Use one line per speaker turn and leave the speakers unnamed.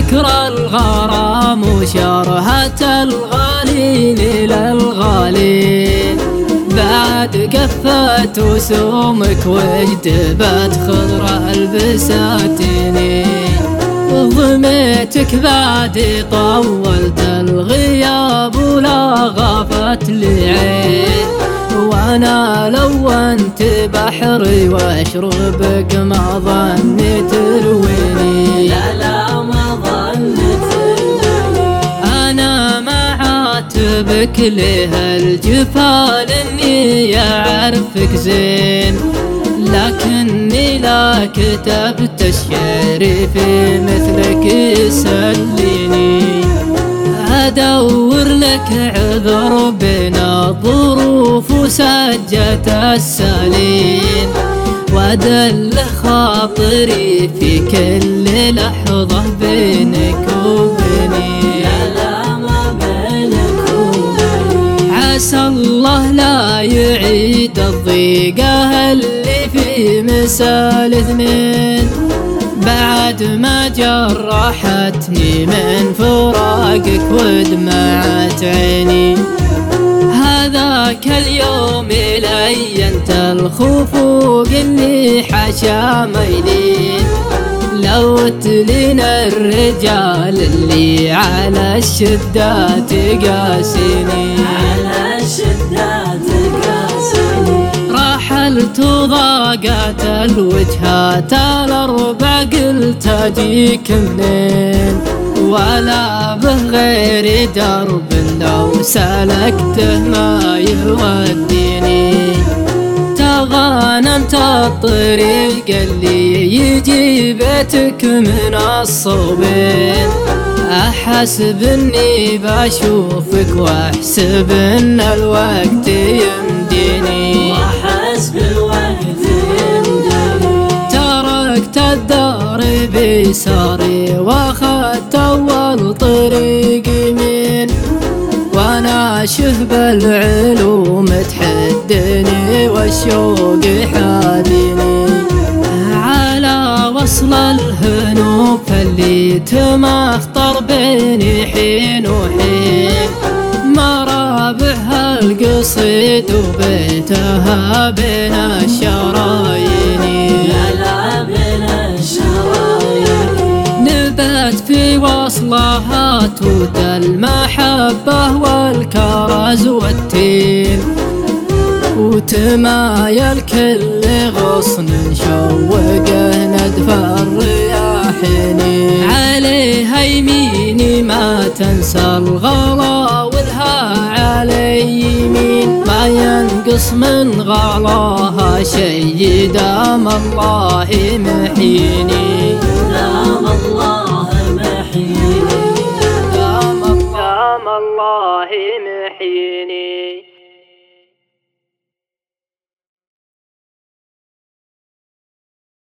ذكر الغرام وشرهة الغالين للغالين، بعد قفت وسومك وجدبت خضر البساتين، ضميتك بعد طولت الغياب ولا غابت لي عين، وانا لونت بحري واشربك ما ظنيت ترويني،
لا ما ظنيت ترويني.
انا ما عاتبك ليه الجفال اني اعرفك زين، لكني لا كتبت الشعر في مثلك يسليني، ادور لك عذر بين الظروف وسجة السالين، وادل خاطري في كل لحظة بينك وبيني،
لا ما بينك وبيني.
عسى الله لا يعيد الضيقة اللي في مثال اثنين، بعد ما جرحتني من فراقك ودمعت عيني، هذاك اليوم لينت الخفوق اللي حشا ميلين، لوت لنا الرجال اللي على الشدات قاسيني،
على الشدات قاسيني.
رحلت وضاقت الوجهات الأربع قلت أجيك منين، ولا بغير درب لو سلكته ما يوديني، تغانمت الطريق اللي يجي بيتك من الصوبين، أحسب اني بشوفك واحسب ان الوقت يمديني،
واحسب الوقت يمديني.
تركت الدار بيساري واخذت اول طريق يمين، وانا شهب العلوم تحدني والشوق حاديني، على وصل الهنوف اللي تمخطر بيني حين وحين، مرابعها القصيد وبيتها بين الشرايين،
لا بين الشرايين.
نبت في وصلها توت المحبة والكرز والتين، وتمايل كل غصن شوقه ندف الرياحين، عليها يميني ما تنسى الغلا ولها علي يمين، ما ينقص من غلاها شي دام الله محييني،
دام الله